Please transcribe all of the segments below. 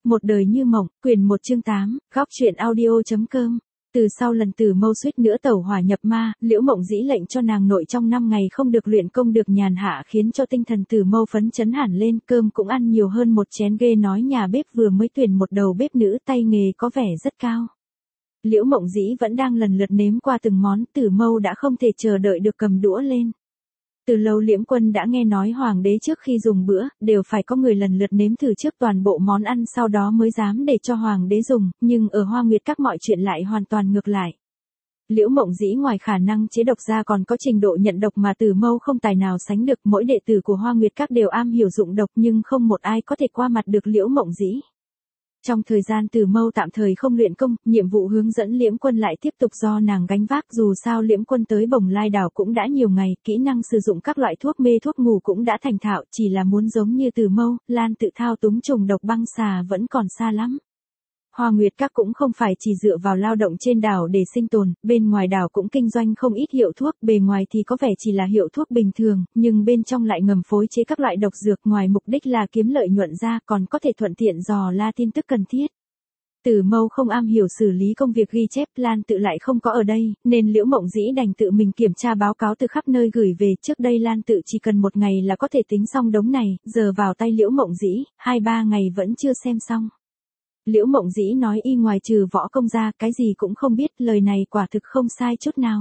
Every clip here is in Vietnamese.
Một đời như mộng, quyển 1 chương 8, góc truyện audio.com. Từ sau lần Tử Mâu suýt nữa tẩu hỏa nhập ma, Liễu Mộng Dĩ lệnh cho nàng nội trong 5 ngày không được luyện công được nhàn hạ, khiến cho tinh thần Tử Mâu phấn chấn hẳn lên, cơm cũng ăn nhiều hơn một chén, ghê nói nhà bếp vừa mới tuyển một đầu bếp nữ tay nghề có vẻ rất cao. Liễu Mộng Dĩ vẫn đang lần lượt nếm qua từng món, Tử Mâu đã không thể chờ đợi được cầm đũa lên. Từ lâu Liễm Quân đã nghe nói hoàng đế trước khi dùng bữa, đều phải có người lần lượt nếm thử trước toàn bộ món ăn sau đó mới dám để cho hoàng đế dùng, nhưng ở Hoa Nguyệt Các mọi chuyện lại hoàn toàn ngược lại. Liễu Mộng Dĩ ngoài khả năng chế độc ra còn có trình độ nhận độc mà Tử Mâu không tài nào sánh được, mỗi đệ tử của Hoa Nguyệt Các đều am hiểu dụng độc nhưng không một ai có thể qua mặt được Liễu Mộng Dĩ. Trong thời gian Tử Mâu tạm thời không luyện công, nhiệm vụ hướng dẫn Liễm Quân lại tiếp tục do nàng gánh vác, dù sao Liễm Quân tới Bồng Lai đảo cũng đã nhiều ngày, kỹ năng sử dụng các loại thuốc mê thuốc ngủ cũng đã thành thạo, chỉ là muốn giống như Tử Mâu, Lan tự thao túng trùng độc băng xà vẫn còn xa lắm. Hoa Nguyệt Các cũng không phải chỉ dựa vào lao động trên đảo để sinh tồn, bên ngoài đảo cũng kinh doanh không ít hiệu thuốc, bề ngoài thì có vẻ chỉ là hiệu thuốc bình thường, nhưng bên trong lại ngầm phối chế các loại độc dược, ngoài mục đích là kiếm lợi nhuận ra còn có thể thuận tiện dò la tin tức cần thiết. Tử Mâu không am hiểu xử lý công việc ghi chép, Lan tự lại không có ở đây, nên Liễu Mộng Dĩ đành tự mình kiểm tra báo cáo từ khắp nơi gửi về, trước đây Lan tự chỉ cần một ngày là có thể tính xong đống này, giờ vào tay Liễu Mộng Dĩ, 2-3 ngày vẫn chưa xem xong. Liễu Mộng Dĩ nói y ngoài trừ võ công ra, cái gì cũng không biết, lời này quả thực không sai chút nào.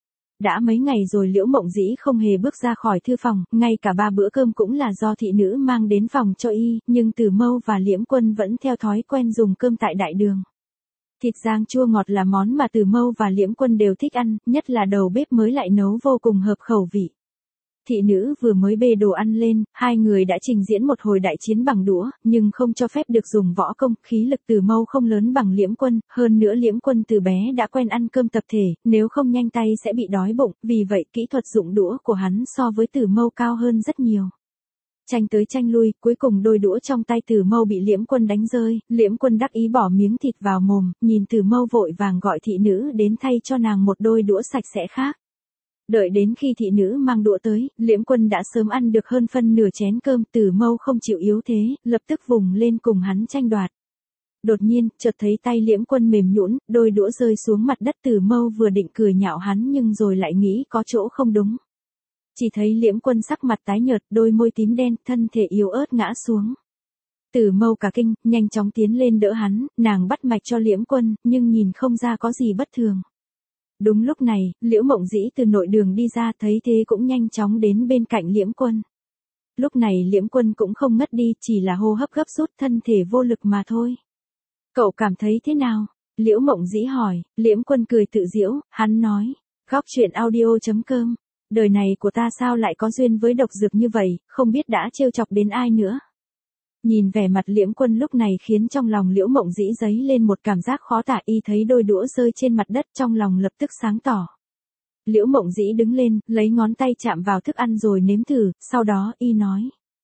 Đã mấy ngày rồi Liễu Mộng Dĩ không hề bước ra khỏi thư phòng, ngay cả 3 bữa cơm cũng là do thị nữ mang đến phòng cho y, nhưng Tử Mâu và Liễm Quân vẫn theo thói quen dùng cơm tại đại đường. Thịt rang chua ngọt là món mà Tử Mâu và Liễm Quân đều thích ăn, nhất là đầu bếp mới lại nấu vô cùng hợp khẩu vị. Thị nữ vừa mới bê đồ ăn lên, hai người đã trình diễn một hồi đại chiến bằng đũa, nhưng không cho phép được dùng võ công, khí lực Tử Mâu không lớn bằng Liễm Quân, hơn nữa Liễm Quân từ bé đã quen ăn cơm tập thể, nếu không nhanh tay sẽ bị đói bụng, vì vậy kỹ thuật dụng đũa của hắn so với Tử Mâu cao hơn rất nhiều. Tranh tới tranh lui, cuối cùng đôi đũa trong tay Tử Mâu bị Liễm Quân đánh rơi, Liễm Quân đắc ý bỏ miếng thịt vào mồm, nhìn Tử Mâu vội vàng gọi thị nữ đến thay cho nàng một đôi đũa sạch sẽ khác. Đợi đến khi thị nữ mang đũa tới, Liễm Quân đã sớm ăn được hơn phân nửa chén cơm, Tử Mâu không chịu yếu thế, lập tức vùng lên cùng hắn tranh đoạt. Đột nhiên, chợt thấy tay Liễm Quân mềm nhũn, đôi đũa rơi xuống mặt đất, Tử Mâu vừa định cười nhạo hắn nhưng rồi lại nghĩ có chỗ không đúng. Chỉ thấy Liễm Quân sắc mặt tái nhợt, đôi môi tím đen, thân thể yếu ớt ngã xuống. Tử Mâu cả kinh, nhanh chóng tiến lên đỡ hắn, nàng bắt mạch cho Liễm Quân, nhưng nhìn không ra có gì bất thường. Đúng lúc này, Liễu Mộng Dĩ từ nội đường đi ra, thấy thế cũng nhanh chóng đến bên cạnh Liễm Quân. Lúc này Liễm Quân cũng không ngất đi, chỉ là hô hấp gấp rút, thân thể vô lực mà thôi. Cậu cảm thấy thế nào? Liễu Mộng Dĩ hỏi. Liễm Quân cười tự giễu, hắn nói. Góc truyện audio.com. Đời này của ta sao lại có duyên với độc dược như vậy, không biết đã trêu chọc đến ai nữa. Nhìn vẻ mặt Liễm Quân lúc này khiến trong lòng Liễu Mộng Dĩ dấy lên một cảm giác khó tả, y thấy đôi đũa rơi trên mặt đất trong lòng lập tức sáng tỏ. Liễu Mộng Dĩ đứng lên, lấy ngón tay chạm vào thức ăn rồi nếm thử, sau đó y nói.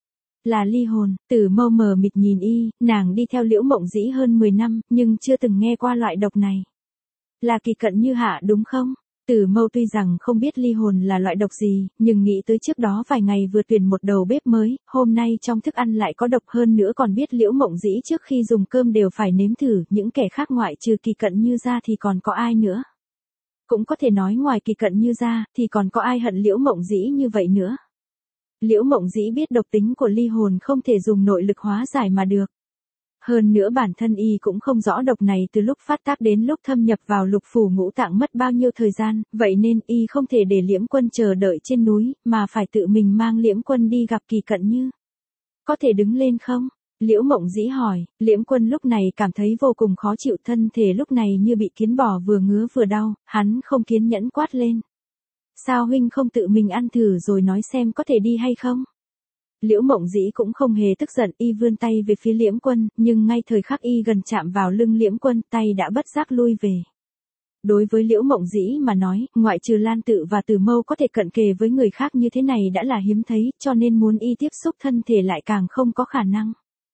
Là ly hồn. Tử Mâu mờ mịt nhìn y, nàng đi theo Liễu Mộng Dĩ hơn 10 năm, nhưng chưa từng nghe qua loại độc này. Là kỳ cận như hạ đúng không? Tử Mâu tuy rằng không biết ly hồn là loại độc gì, nhưng nghĩ tới trước đó vài ngày vừa tuyển một đầu bếp mới, hôm nay trong thức ăn lại có độc, hơn nữa còn biết Liễu Mộng Dĩ trước khi dùng cơm đều phải nếm thử, những kẻ khác ngoại trừ kỳ cận như ra thì còn có ai nữa. Cũng có thể nói ngoài kỳ cận như ra, thì còn có ai hận Liễu Mộng Dĩ như vậy nữa. Liễu Mộng Dĩ biết độc tính của ly hồn không thể dùng nội lực hóa giải mà được. Hơn nữa bản thân y cũng không rõ độc này từ lúc phát tác đến lúc thâm nhập vào lục phủ ngũ tạng mất bao nhiêu thời gian, vậy nên y không thể để Liễm Quân chờ đợi trên núi, mà phải tự mình mang Liễm Quân đi gặp kỳ cận như. Có thể đứng lên không? Liễu Mộng Dĩ hỏi. Liễm Quân lúc này cảm thấy vô cùng khó chịu, thân thể lúc này như bị kiến bò vừa ngứa vừa đau, hắn không kiên nhẫn quát lên. Sao huynh không tự mình ăn thử rồi nói xem có thể đi hay không? Liễu Mộng Dĩ cũng không hề tức giận, y vươn tay về phía Liễm Quân, nhưng ngay thời khắc y gần chạm vào lưng Liễm Quân, tay đã bất giác lui về. Đối với Liễu Mộng Dĩ mà nói, ngoại trừ Lan tự và Tử Mâu có thể cận kề với người khác như thế này đã là hiếm thấy, cho nên muốn y tiếp xúc thân thể lại càng không có khả năng.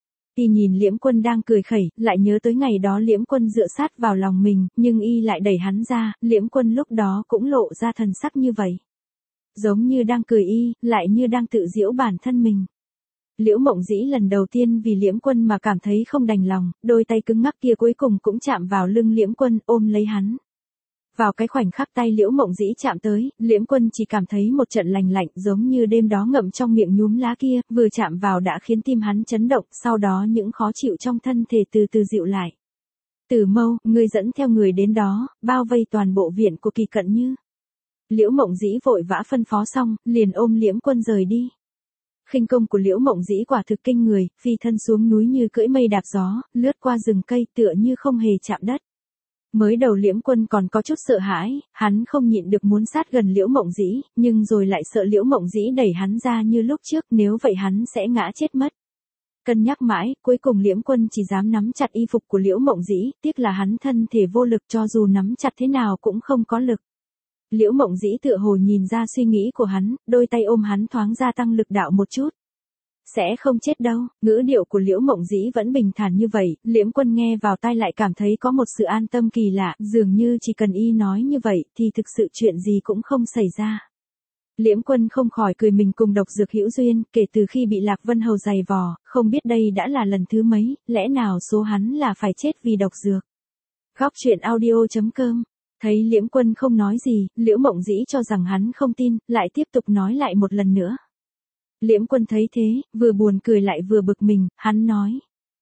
Y nhìn Liễm Quân đang cười khẩy, lại nhớ tới ngày đó Liễm Quân dựa sát vào lòng mình, nhưng y lại đẩy hắn ra, Liễm Quân lúc đó cũng lộ ra thần sắc như vậy. Giống như đang cười y, lại như đang tự giễu bản thân mình. Liễu Mộng Dĩ lần đầu tiên vì Liễm Quân mà cảm thấy không đành lòng, đôi tay cứng ngắc kia cuối cùng cũng chạm vào lưng Liễm Quân, ôm lấy hắn. Vào cái khoảnh khắc tay Liễu Mộng Dĩ chạm tới, Liễm Quân chỉ cảm thấy một trận lành lạnh giống như đêm đó ngậm trong miệng nhúm lá kia, vừa chạm vào đã khiến tim hắn chấn động, sau đó những khó chịu trong thân thể từ từ dịu lại. Tử Mâu, ngươi dẫn theo người đến đó, bao vây toàn bộ viện của Kỳ Cận Như. Liễu Mộng Dĩ vội vã phân phó xong, liền ôm Liễm Quân rời đi. Khinh công của Liễu Mộng Dĩ quả thực kinh người, phi thân xuống núi như cưỡi mây đạp gió, lướt qua rừng cây tựa như không hề chạm đất. Mới đầu Liễm Quân còn có chút sợ hãi, hắn không nhịn được muốn sát gần Liễu Mộng Dĩ, nhưng rồi lại sợ Liễu Mộng Dĩ đẩy hắn ra như lúc trước, nếu vậy hắn sẽ ngã chết mất. Cân nhắc mãi, cuối cùng Liễm Quân chỉ dám nắm chặt y phục của Liễu Mộng Dĩ, tiếc là hắn thân thể vô lực, cho dù nắm chặt thế nào cũng không có lực. Liễu Mộng Dĩ tựa hồ nhìn ra suy nghĩ của hắn, đôi tay ôm hắn thoáng gia tăng lực đạo một chút. Sẽ không chết đâu, ngữ điệu của Liễu Mộng Dĩ vẫn bình thản như vậy, Liễm Quân nghe vào tai lại cảm thấy có một sự an tâm kỳ lạ, dường như chỉ cần y nói như vậy thì thực sự chuyện gì cũng không xảy ra. Liễm Quân không khỏi cười mình cùng độc dược hữu duyên, kể từ khi bị Lạc Vân Hầu giày vò, không biết đây đã là lần thứ mấy, lẽ nào số hắn là phải chết vì độc dược. Góc truyện audio.com. Thấy Liễm Quân không nói gì, Liễu Mộng Dĩ cho rằng hắn không tin, lại tiếp tục nói lại một lần nữa. Liễm Quân thấy thế, vừa buồn cười lại vừa bực mình, hắn nói.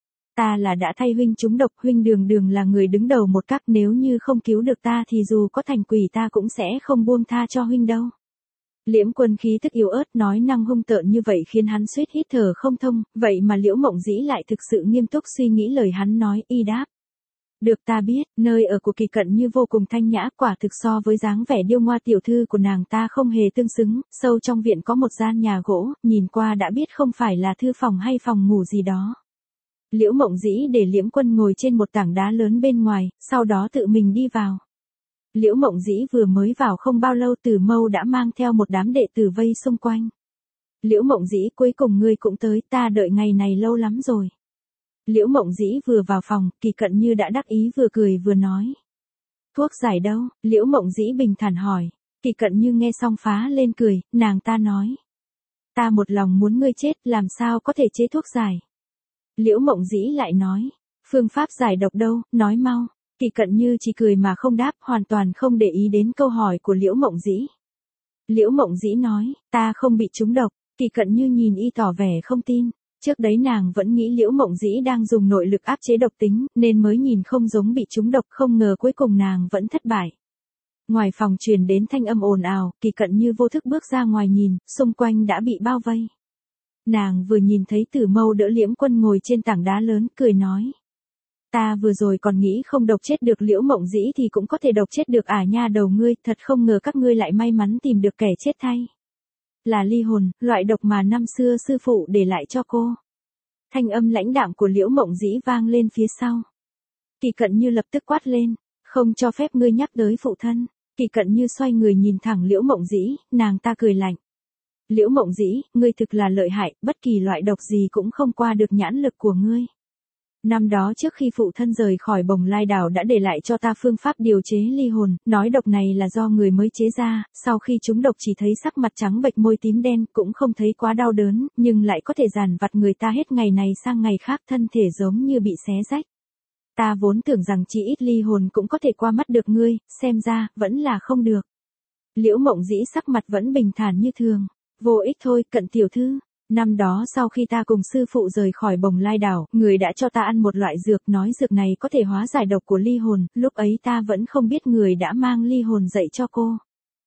Ta là đã thay huynh trúng độc, huynh đường đường là người đứng đầu một các, nếu như không cứu được ta thì dù có thành quỷ ta cũng sẽ không buông tha cho huynh đâu. Liễm Quân khí tức yếu ớt nói năng hung tợn như vậy khiến hắn suýt hít thở không thông, vậy mà Liễu Mộng Dĩ lại thực sự nghiêm túc suy nghĩ lời hắn nói, y đáp. Được ta biết, nơi ở của Kỳ Cận Như vô cùng thanh nhã, quả thực so với dáng vẻ điêu ngoa tiểu thư của nàng ta không hề tương xứng, sâu trong viện có một gian nhà gỗ, nhìn qua đã biết không phải là thư phòng hay phòng ngủ gì đó. Liễu Mộng Dĩ để Liễm Quân ngồi trên một tảng đá lớn bên ngoài, sau đó tự mình đi vào. Liễu Mộng Dĩ vừa mới vào không bao lâu Tử Mâu đã mang theo một đám đệ tử vây xung quanh. Liễu Mộng Dĩ, cuối cùng ngươi cũng tới, ta đợi ngày này lâu lắm rồi. Liễu Mộng Dĩ vừa vào phòng, Kỳ Cận Như đã đắc ý vừa cười vừa nói. Thuốc giải đâu? Liễu Mộng Dĩ bình thản hỏi. Kỳ Cận Như nghe xong phá lên cười, nàng ta nói. Ta một lòng muốn ngươi chết, làm sao có thể chế thuốc giải? Liễu Mộng Dĩ lại nói. Phương pháp giải độc đâu, nói mau. Kỳ Cận Như chỉ cười mà không đáp, hoàn toàn không để ý đến câu hỏi của Liễu Mộng Dĩ. Liễu Mộng Dĩ nói, ta không bị trúng độc. Kỳ Cận Như nhìn y tỏ vẻ không tin. Trước đấy nàng vẫn nghĩ Liễu Mộng Dĩ đang dùng nội lực áp chế độc tính, nên mới nhìn không giống bị trúng độc, không ngờ cuối cùng nàng vẫn thất bại. Ngoài phòng truyền đến thanh âm ồn ào, Kỳ Cận Như vô thức bước ra ngoài nhìn, xung quanh đã bị bao vây. Nàng vừa nhìn thấy Tử Mâu đỡ Liễm Quân ngồi trên tảng đá lớn, cười nói. Ta vừa rồi còn nghĩ không độc chết được Liễu Mộng Dĩ thì cũng có thể độc chết được nha đầu ngươi, thật không ngờ các ngươi lại may mắn tìm được kẻ chết thay. Là ly hồn, loại độc mà năm xưa sư phụ để lại cho cô. Thanh âm lãnh đạm của Liễu Mộng Dĩ vang lên phía sau. Kỳ Cận Như lập tức quát lên, không cho phép ngươi nhắc tới phụ thân. Kỳ Cận Như xoay người nhìn thẳng Liễu Mộng Dĩ, nàng ta cười lạnh. Liễu Mộng Dĩ, ngươi thực là lợi hại, bất kỳ loại độc gì cũng không qua được nhãn lực của ngươi. Năm đó trước khi phụ thân rời khỏi Bồng Lai đảo đã để lại cho ta phương pháp điều chế ly hồn, nói độc này là do người mới chế ra, sau khi trúng độc chỉ thấy sắc mặt trắng bệch môi tím đen, cũng không thấy quá đau đớn, nhưng lại có thể dằn vặt người ta hết ngày này sang ngày khác, thân thể giống như bị xé rách. Ta vốn tưởng rằng chỉ ít ly hồn cũng có thể qua mắt được ngươi, xem ra, vẫn là không được. Liễu Mộng Dĩ sắc mặt vẫn bình thản như thường, vô ích thôi, Cận tiểu thư. Năm đó sau khi ta cùng sư phụ rời khỏi Bồng Lai đảo, người đã cho ta ăn một loại dược, nói dược này có thể hóa giải độc của ly hồn, lúc ấy ta vẫn không biết người đã mang ly hồn dạy cho cô.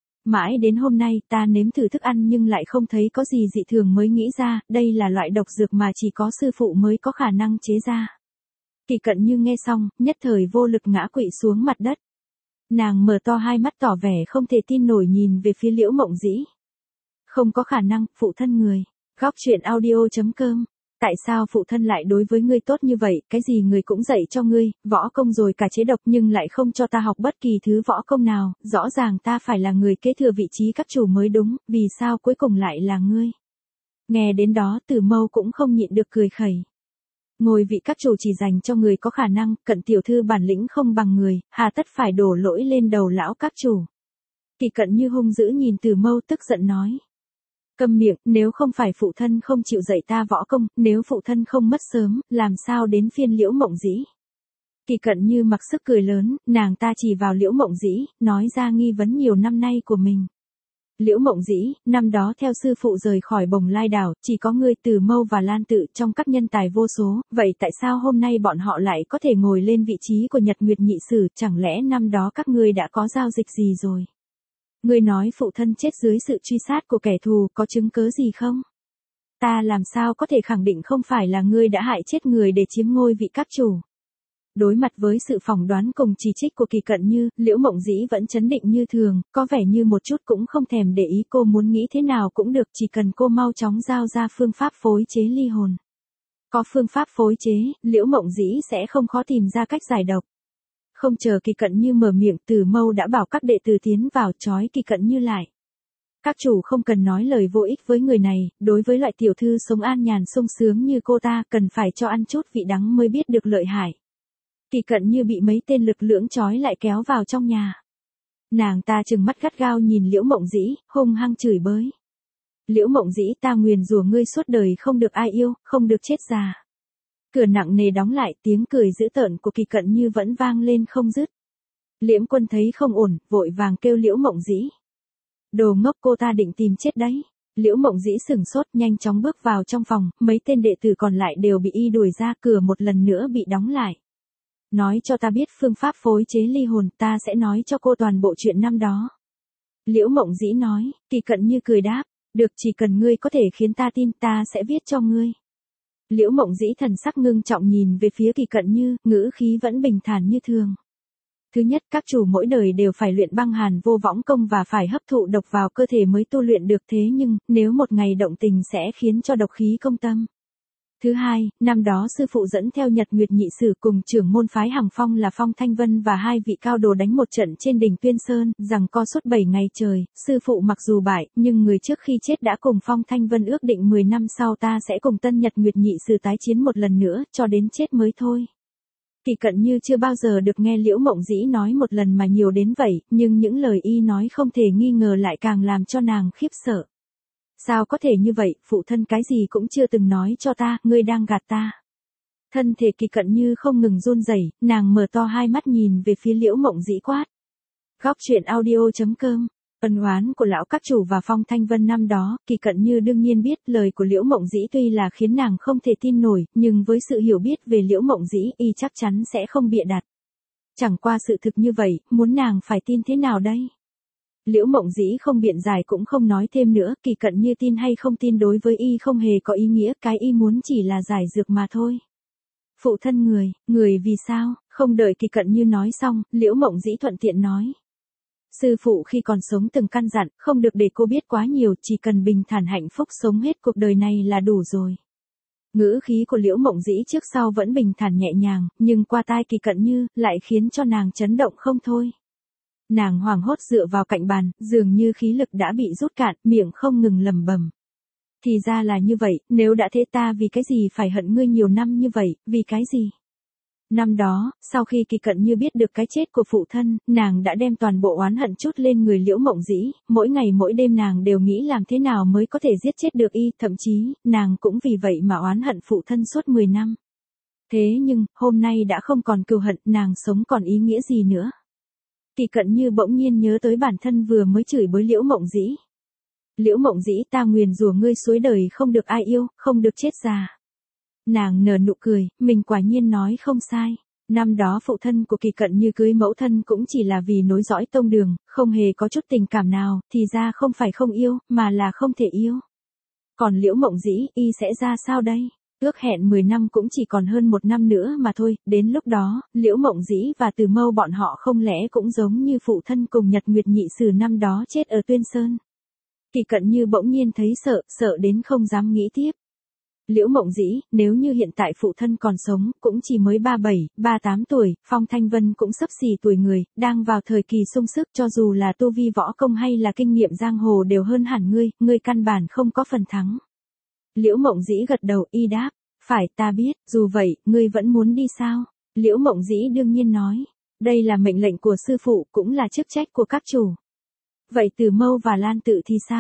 Mãi đến hôm nay ta nếm thử thức ăn nhưng lại không thấy có gì dị thường mới nghĩ ra, đây là loại độc dược mà chỉ có sư phụ mới có khả năng chế ra. Kỳ Cận Như nghe xong, nhất thời vô lực ngã quỵ xuống mặt đất. Nàng mở to hai mắt tỏ vẻ không thể tin nổi nhìn về phía Liễu Mộng Dĩ. Không có khả năng, phụ thân người. Góc truyện audio.com. Tại sao phụ thân lại đối với ngươi tốt như vậy, cái gì người cũng dạy cho ngươi, võ công rồi cả chế độc nhưng lại không cho ta học bất kỳ thứ võ công nào, rõ ràng ta phải là người kế thừa vị trí các chủ mới đúng, vì sao cuối cùng lại là ngươi. Nghe đến đó Tử Mâu cũng không nhịn được cười khẩy. Ngôi vị các chủ chỉ dành cho người có khả năng, Cận tiểu thư bản lĩnh không bằng người, hà tất phải đổ lỗi lên đầu lão các chủ. Kỳ Cận Như hung dữ nhìn Tử Mâu tức giận nói. Câm miệng, nếu không phải phụ thân không chịu dạy ta võ công, nếu phụ thân không mất sớm, làm sao đến phiên Liễu Mộng Dĩ. Kỳ Cận Như mặc sức cười lớn, nàng ta chỉ vào Liễu Mộng Dĩ, nói ra nghi vấn nhiều năm nay của mình. Liễu Mộng Dĩ, năm đó theo sư phụ rời khỏi Bồng Lai đảo, chỉ có ngươi Từ Mâu và Lan Tự trong các nhân tài vô số, vậy tại sao hôm nay bọn họ lại có thể ngồi lên vị trí của Nhật Nguyệt Nhị Sử, chẳng lẽ năm đó các ngươi đã có giao dịch gì rồi? Ngươi nói phụ thân chết dưới sự truy sát của kẻ thù, có chứng cớ gì không? Ta làm sao có thể khẳng định không phải là ngươi đã hại chết người để chiếm ngôi vị các chủ? Đối mặt với sự phỏng đoán cùng chỉ trích của Kỳ Cận Như, Liễu Mộng Dĩ vẫn trấn định như thường, có vẻ như một chút cũng không thèm để ý, cô muốn nghĩ thế nào cũng được, chỉ cần cô mau chóng giao ra phương pháp phối chế ly hồn. Có phương pháp phối chế, Liễu Mộng Dĩ sẽ không khó tìm ra cách giải độc. Không chờ Kỳ Cận Như mở miệng, Từ Mâu đã bảo các đệ tử tiến vào trói Kỳ Cận Như lại. Các chủ không cần nói lời vô ích với người này, đối với loại tiểu thư sống an nhàn sung sướng như cô ta, cần phải cho ăn chút vị đắng mới biết được lợi hại. Kỳ Cận Như bị mấy tên lực lưỡng trói lại kéo vào trong nhà. Nàng ta trừng mắt gắt gao nhìn Liễu Mộng Dĩ, hung hăng chửi bới. Liễu Mộng Dĩ, ta nguyền rủa ngươi suốt đời không được ai yêu, không được chết già. Cửa nặng nề đóng lại, tiếng cười dữ tợn của Kỳ Cận Như vẫn vang lên không dứt. Liễm Quân thấy không ổn, vội vàng kêu Liễu Mộng Dĩ. Đồ ngốc, cô ta định tìm chết đấy. Liễu Mộng Dĩ sửng sốt, nhanh chóng bước vào trong phòng, mấy tên đệ tử còn lại đều bị y đuổi ra, cửa một lần nữa bị đóng lại. Nói cho ta biết phương pháp phối chế ly hồn, ta sẽ nói cho cô toàn bộ chuyện năm đó. Liễu Mộng Dĩ nói. Kỳ Cận Như cười đáp, được, chỉ cần ngươi có thể khiến ta tin, ta sẽ viết cho ngươi. Liễu Mộng Dĩ thần sắc ngưng trọng nhìn về phía Kỳ Cận Như, ngữ khí vẫn bình thản như thường. Thứ nhất, các chủ mỗi đời đều phải luyện băng hàn vô võng công và phải hấp thụ độc vào cơ thể mới tu luyện được, thế nhưng, nếu một ngày động tình sẽ khiến cho độc khí công tâm. Thứ hai, năm đó sư phụ dẫn theo Nhật Nguyệt Nhị Sử cùng trưởng môn phái Hằng Phong là Phong Thanh Vân và hai vị cao đồ đánh một trận trên đỉnh Tuyên Sơn, rằng co suốt 7 ngày trời, sư phụ mặc dù bại, nhưng người trước khi chết đã cùng Phong Thanh Vân ước định 10 năm sau ta sẽ cùng Tân Nhật Nguyệt Nhị Sử tái chiến một lần nữa, cho đến chết mới thôi. Kỳ Cận Như chưa bao giờ được nghe Liễu Mộng Dĩ nói một lần mà nhiều đến vậy, nhưng những lời y nói không thể nghi ngờ lại càng làm cho nàng khiếp sợ. Sao có thể như vậy, phụ thân cái gì cũng chưa từng nói cho ta, ngươi đang gạt ta. Thân thể Kỳ Cận Như không ngừng run rẩy, nàng mở to hai mắt nhìn về phía Liễu Mộng Dĩ quát. Góc truyện audio.com. Ân oán của lão các chủ và Phong Thanh Vân năm đó, Kỳ Cận Như đương nhiên biết lời của Liễu Mộng Dĩ tuy là khiến nàng không thể tin nổi, nhưng với sự hiểu biết về Liễu Mộng Dĩ, y chắc chắn sẽ không bịa đặt. Chẳng qua sự thực như vậy, muốn nàng phải tin thế nào đây? Liễu Mộng Dĩ không biện giải cũng không nói thêm nữa, Kỳ Cận Như tin hay không tin đối với y không hề có ý nghĩa, cái y muốn chỉ là giải dược mà thôi. Phụ thân người vì sao? Không đợi Kỳ Cận Như nói xong, Liễu Mộng Dĩ thuận tiện nói. Sư phụ khi còn sống từng căn dặn, không được để cô biết quá nhiều, chỉ cần bình thản hạnh phúc sống hết cuộc đời này là đủ rồi. Ngữ khí của Liễu Mộng Dĩ trước sau vẫn bình thản nhẹ nhàng, nhưng qua tai Kỳ Cận Như, lại khiến cho nàng chấn động không thôi. Nàng hoảng hốt dựa vào cạnh bàn, dường như khí lực đã bị rút cạn, miệng không ngừng lẩm bẩm. Thì ra là như vậy, nếu đã thế ta vì cái gì phải hận ngươi nhiều năm như vậy, vì cái gì? Năm đó, sau khi Kỳ Cận Như biết được cái chết của phụ thân, nàng đã đem toàn bộ oán hận trút lên người Liễu Mộng Dĩ, mỗi ngày mỗi đêm nàng đều nghĩ làm thế nào mới có thể giết chết được y, thậm chí, nàng cũng vì vậy mà oán hận phụ thân suốt 10 năm. Thế nhưng, hôm nay đã không còn cừu hận, nàng sống còn ý nghĩa gì nữa? Kỳ Cận Như bỗng nhiên nhớ tới bản thân vừa mới chửi bới Liễu Mộng Dĩ. Liễu Mộng Dĩ, ta nguyền rủa ngươi suối đời không được ai yêu, không được chết già. Nàng nở nụ cười, mình quả nhiên nói không sai. Năm đó phụ thân của Kỳ Cận Như cưới mẫu thân cũng chỉ là vì nối dõi tông đường, không hề có chút tình cảm nào, thì ra không phải không yêu, mà là không thể yêu. Còn Liễu Mộng Dĩ, y sẽ ra sao đây? Ước hẹn 10 năm cũng chỉ còn hơn 1 năm nữa mà thôi, đến lúc đó, Liễu Mộng Dĩ và Từ Mâu bọn họ không lẽ cũng giống như phụ thân cùng Nhật Nguyệt Nhị Sử năm đó chết ở Tuyên Sơn. Kỳ Cận Như bỗng nhiên thấy sợ đến không dám nghĩ tiếp. Liễu Mộng Dĩ, nếu như hiện tại phụ thân còn sống, cũng chỉ mới 37, 38 tuổi, Phong Thanh Vân cũng xấp xỉ tuổi người, đang vào thời kỳ sung sức, cho dù là tu vi võ công hay là kinh nghiệm giang hồ đều hơn hẳn ngươi căn bản không có phần thắng. Liễu Mộng Dĩ gật đầu, y đáp, phải, ta biết, dù vậy, ngươi vẫn muốn đi sao? Liễu Mộng Dĩ đương nhiên nói, đây là mệnh lệnh của sư phụ, cũng là chức trách của các chủ. Vậy Từ Mâu và Lan Tự thì sao?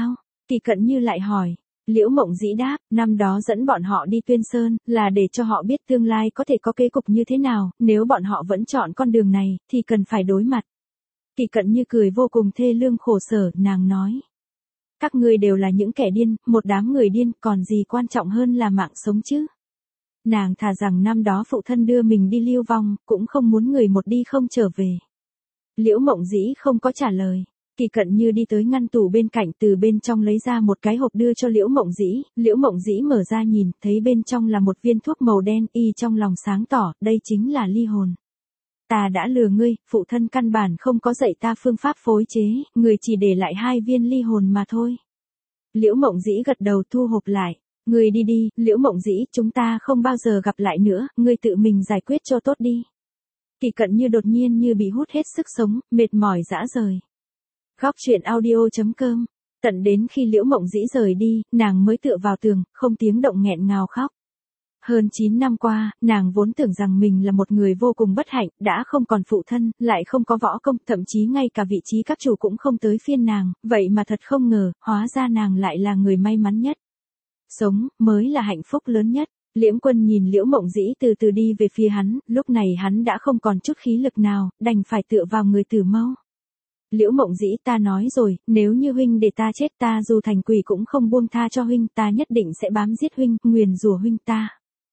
Kỳ Cận Như lại hỏi. Liễu Mộng Dĩ đáp, năm đó dẫn bọn họ đi Tuyên Sơn, là để cho họ biết tương lai có thể có kết cục như thế nào, nếu bọn họ vẫn chọn con đường này, thì cần phải đối mặt. Kỳ Cận Như cười vô cùng thê lương khổ sở, nàng nói. Các ngươi đều là những kẻ điên, một đám người điên, còn gì quan trọng hơn là mạng sống chứ. Nàng thà rằng năm đó phụ thân đưa mình đi lưu vong, cũng không muốn người một đi không trở về. Liễu Mộng Dĩ không có trả lời. Kỳ Cận Như đi tới ngăn tủ bên cạnh, từ bên trong lấy ra một cái hộp đưa cho Liễu Mộng Dĩ. Liễu Mộng Dĩ mở ra nhìn, thấy bên trong là một viên thuốc màu đen, y trong lòng sáng tỏ, đây chính là ly hồn. Ta đã lừa ngươi, phụ thân căn bản không có dạy ta phương pháp phối chế, người chỉ để lại 2 viên ly hồn mà thôi. Liễu Mộng Dĩ gật đầu thu hộp lại. Ngươi đi đi, Liễu Mộng Dĩ, chúng ta không bao giờ gặp lại nữa, ngươi tự mình giải quyết cho tốt đi. Kỳ Cận Như đột nhiên như bị hút hết sức sống, mệt mỏi rã rời. Góc truyện audio.com. Tận đến khi Liễu Mộng Dĩ rời đi, nàng mới tựa vào tường, không tiếng động nghẹn ngào khóc. Hơn 9 năm qua, nàng vốn tưởng rằng mình là một người vô cùng bất hạnh, đã không còn phụ thân, lại không có võ công, thậm chí ngay cả vị trí các chủ cũng không tới phiên nàng, vậy mà thật không ngờ, hóa ra nàng lại là người may mắn nhất. Sống, mới là hạnh phúc lớn nhất. Liễm Quân nhìn Liễu Mộng Dĩ từ từ đi về phía hắn, lúc này hắn đã không còn chút khí lực nào, đành phải tựa vào người Tử Mâu. Liễu Mộng Dĩ, ta nói rồi, nếu như huynh để ta chết, ta dù thành quỷ cũng không buông tha cho huynh, ta nhất định sẽ bám giết huynh, nguyền rủa huynh ta.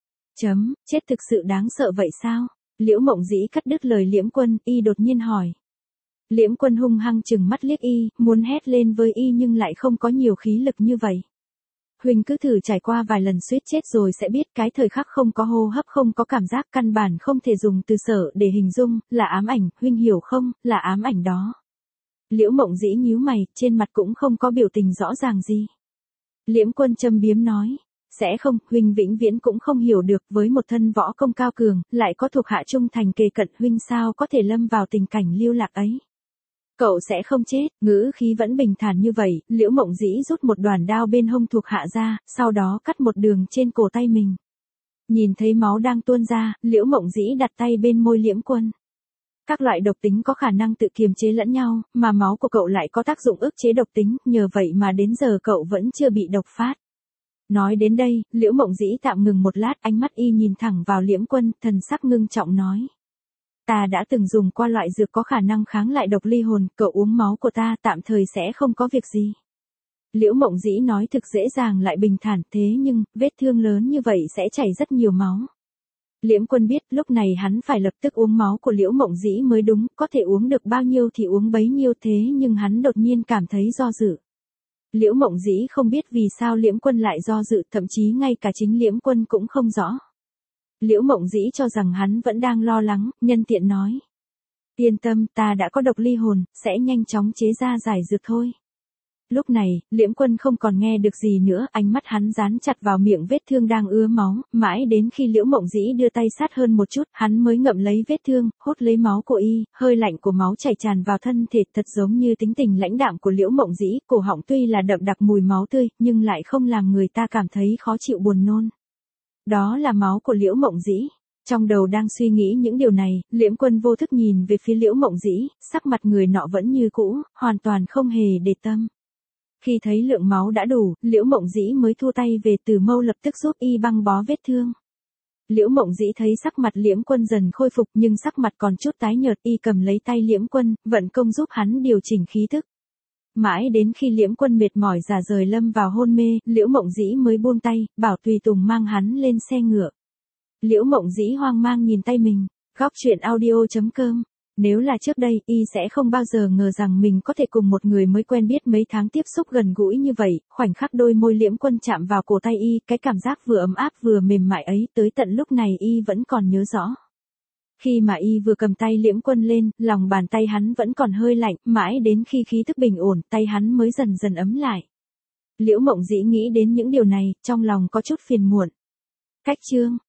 Chết thực sự đáng sợ vậy sao? Liễu Mộng Dĩ cắt đứt lời Liễm Quân, y đột nhiên hỏi. Liễm Quân hung hăng chừng mắt liếc y, muốn hét lên với y nhưng lại không có nhiều khí lực như vậy. Huynh cứ thử trải qua vài lần suýt chết rồi sẽ biết, cái thời khắc không có hô hấp, không có cảm giác, căn bản không thể dùng từ sở để hình dung, là ám ảnh, huynh hiểu không, là ám ảnh đó. Liễu Mộng Dĩ nhíu mày, trên mặt cũng không có biểu tình rõ ràng gì. Liễm Quân châm biếm nói. Sẽ không, huynh vĩnh viễn cũng không hiểu được, với một thân võ công cao cường, lại có thuộc hạ trung thành kề cận, huynh sao có thể lâm vào tình cảnh lưu lạc ấy. Cậu sẽ không chết, ngữ khí vẫn bình thản như vậy, Liễu Mộng Dĩ rút một đoàn đao bên hông thuộc hạ ra, sau đó cắt một đường trên cổ tay mình. Nhìn thấy máu đang tuôn ra, Liễu Mộng Dĩ đặt tay bên môi Liễm Quân. Các loại độc tính có khả năng tự kiềm chế lẫn nhau, mà máu của cậu lại có tác dụng ức chế độc tính, nhờ vậy mà đến giờ cậu vẫn chưa bị độc phát. Nói đến đây, Liễu Mộng Dĩ tạm ngừng một lát, ánh mắt y nhìn thẳng vào Liễm Quân, thần sắc ngưng trọng nói. Ta đã từng dùng qua loại dược có khả năng kháng lại độc ly hồn, cậu uống máu của ta tạm thời sẽ không có việc gì. Liễu Mộng Dĩ nói thực dễ dàng lại bình thản, thế nhưng, vết thương lớn như vậy sẽ chảy rất nhiều máu. Liễm Quân biết lúc này hắn phải lập tức uống máu của Liễu Mộng Dĩ mới đúng, có thể uống được bao nhiêu thì uống bấy nhiêu, thế nhưng hắn đột nhiên cảm thấy do dự. Liễu Mộng Dĩ không biết vì sao Liễm Quân lại do dự, thậm chí ngay cả chính Liễm Quân cũng không rõ. Liễu Mộng Dĩ cho rằng hắn vẫn đang lo lắng, nhân tiện nói. Yên tâm, ta đã có độc ly hồn, sẽ nhanh chóng chế ra giải dược thôi. Lúc này, Liễm Quân không còn nghe được gì nữa, ánh mắt hắn dán chặt vào miệng vết thương đang ứa máu, mãi đến khi Liễu Mộng Dĩ đưa tay sát hơn một chút, hắn mới ngậm lấy vết thương, hút lấy máu của y, hơi lạnh của máu chảy tràn vào thân thể, thật giống như tính tình lãnh đạm của Liễu Mộng Dĩ, cổ họng tuy là đậm đặc mùi máu tươi, nhưng lại không làm người ta cảm thấy khó chịu buồn nôn. Đó là máu của Liễu Mộng Dĩ. Trong đầu đang suy nghĩ những điều này, Liễm Quân vô thức nhìn về phía Liễu Mộng Dĩ, sắc mặt người nọ vẫn như cũ, hoàn toàn không hề để tâm. Khi thấy lượng máu đã đủ, Liễu Mộng Dĩ mới thua tay về, Tử Mâu lập tức giúp y băng bó vết thương. Liễu Mộng Dĩ thấy sắc mặt Liễm Quân dần khôi phục nhưng sắc mặt còn chút tái nhợt, y cầm lấy tay Liễm Quân, vận công giúp hắn điều chỉnh khí thức. Mãi đến khi Liễm Quân mệt mỏi rã rời lâm vào hôn mê, Liễu Mộng Dĩ mới buông tay, bảo tùy tùng mang hắn lên xe ngựa. Liễu Mộng Dĩ hoang mang nhìn tay mình. Góc truyện audio.com. Nếu là trước đây, y sẽ không bao giờ ngờ rằng mình có thể cùng một người mới quen biết mấy tháng tiếp xúc gần gũi như vậy, khoảnh khắc đôi môi Liễm Quân chạm vào cổ tay y, cái cảm giác vừa ấm áp vừa mềm mại ấy, tới tận lúc này y vẫn còn nhớ rõ. Khi mà y vừa cầm tay Liễm Quân lên, lòng bàn tay hắn vẫn còn hơi lạnh, mãi đến khi khí thức bình ổn, tay hắn mới dần dần ấm lại. Liễu Mộng Dĩ nghĩ đến những điều này, trong lòng có chút phiền muộn. Cách chương